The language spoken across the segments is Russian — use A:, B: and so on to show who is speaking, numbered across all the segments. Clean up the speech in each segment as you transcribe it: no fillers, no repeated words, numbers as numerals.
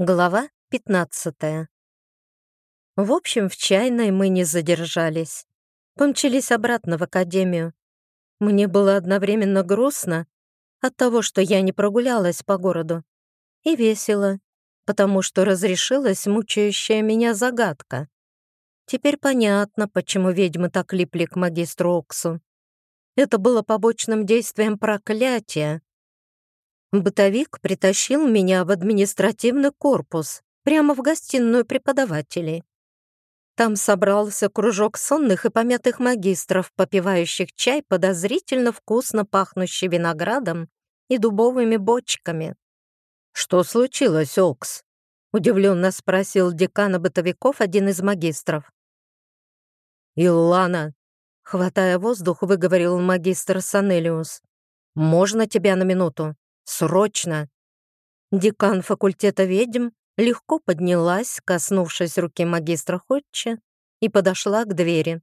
A: Глава 15. В общем, в чайной мы не задержались. Помчались обратно в академию. Мне было одновременно грустно от того, что я не прогулялась по городу, и весело, потому что разрешилась мучающая меня загадка. Теперь понятно, почему ведьмы так липли к магистру Оксу. Это было побочным действием проклятия. Бытовик притащил меня в административный корпус, прямо в гостиную преподавателей. Там собрался кружок сонных и помятых магистров, попивающих чай, подозрительно вкусно пахнущий виноградом и дубовыми бочками. «Что случилось, Окс?» — удивленно спросил декана бытовиков один из магистров. «Иллана!» — хватая воздух, выговорил магистр Санелиус. «Можно тебя на минуту? Срочно!» Декан факультета ведьм легко поднялась, коснувшись руки магистра Ходча, и подошла к двери.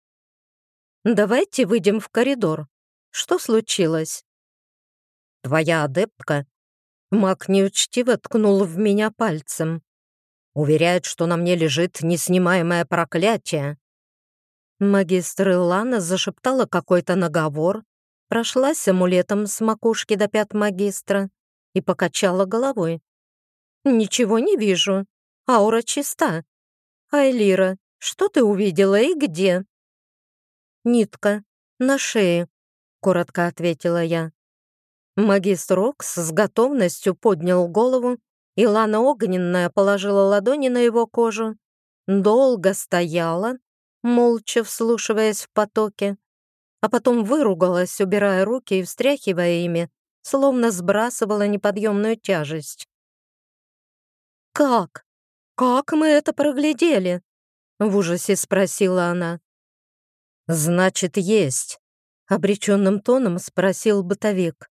A: «Давайте выйдем в коридор. Что случилось?» «Твоя адептка?» Маг неучтиво ткнул в меня пальцем. «Уверяет, что на мне лежит неснимаемое проклятие». Магистр Иллана зашептала какой-то наговор, прошлась амулетом с макушки до пят магистра и покачала головой. «Ничего не вижу. Аура чиста. Айлира, что ты увидела и где?» «Нитка. На шее», — коротко ответила я. Магистр Окс с готовностью поднял голову, и Лана Огненная положила ладони на его кожу, долго стояла, молча вслушиваясь в потоки, а потом выругалась, убирая руки и встряхивая ими, словно сбрасывала неподъемную тяжесть. «Как? Как мы это проглядели?» — в ужасе спросила она. «Значит, есть», — обреченным тоном спросил бытовик.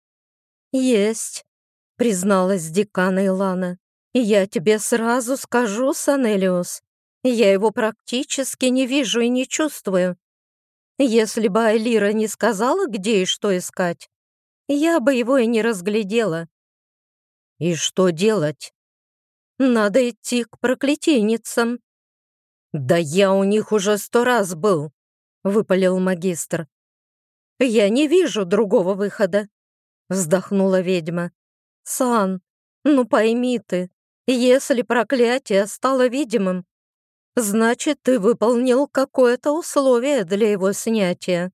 A: «Есть», — призналась декан Илана. «И я тебе сразу скажу, Санелиус, я его практически не вижу и не чувствую. Если бы Айлира не сказала, где и что искать, я бы его и не разглядела». «И что делать?» «Надо идти к проклятийницам». «Да я у них уже 100 раз был», — выпалил магистр. «Я не вижу другого выхода», — вздохнула ведьма. «Сан, ну пойми ты, если проклятие стало видимым, значит, ты выполнил какое-то условие для его снятия».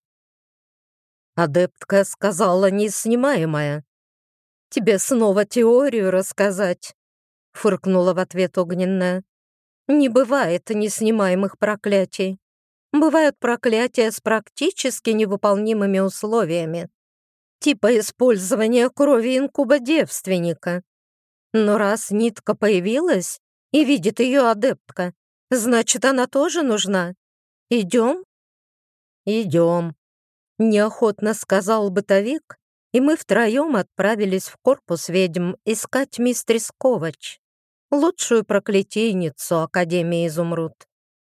A: Адептка сказала «неснимаемое». «Тебе снова теорию рассказать?» — фыркнула в ответ огненная. «Не бывает неснимаемых проклятий. Бывают проклятия с практически невыполнимыми условиями, типа использования крови инкуба девственника. Но раз нитка появилась и видит ее адептка, значит, она тоже нужна. Идем?» «Идем», — неохотно сказал бытовик, и мы втроем отправились в корпус ведьм искать мистерис Ковач, лучшую проклятийницу Академии Изумруд.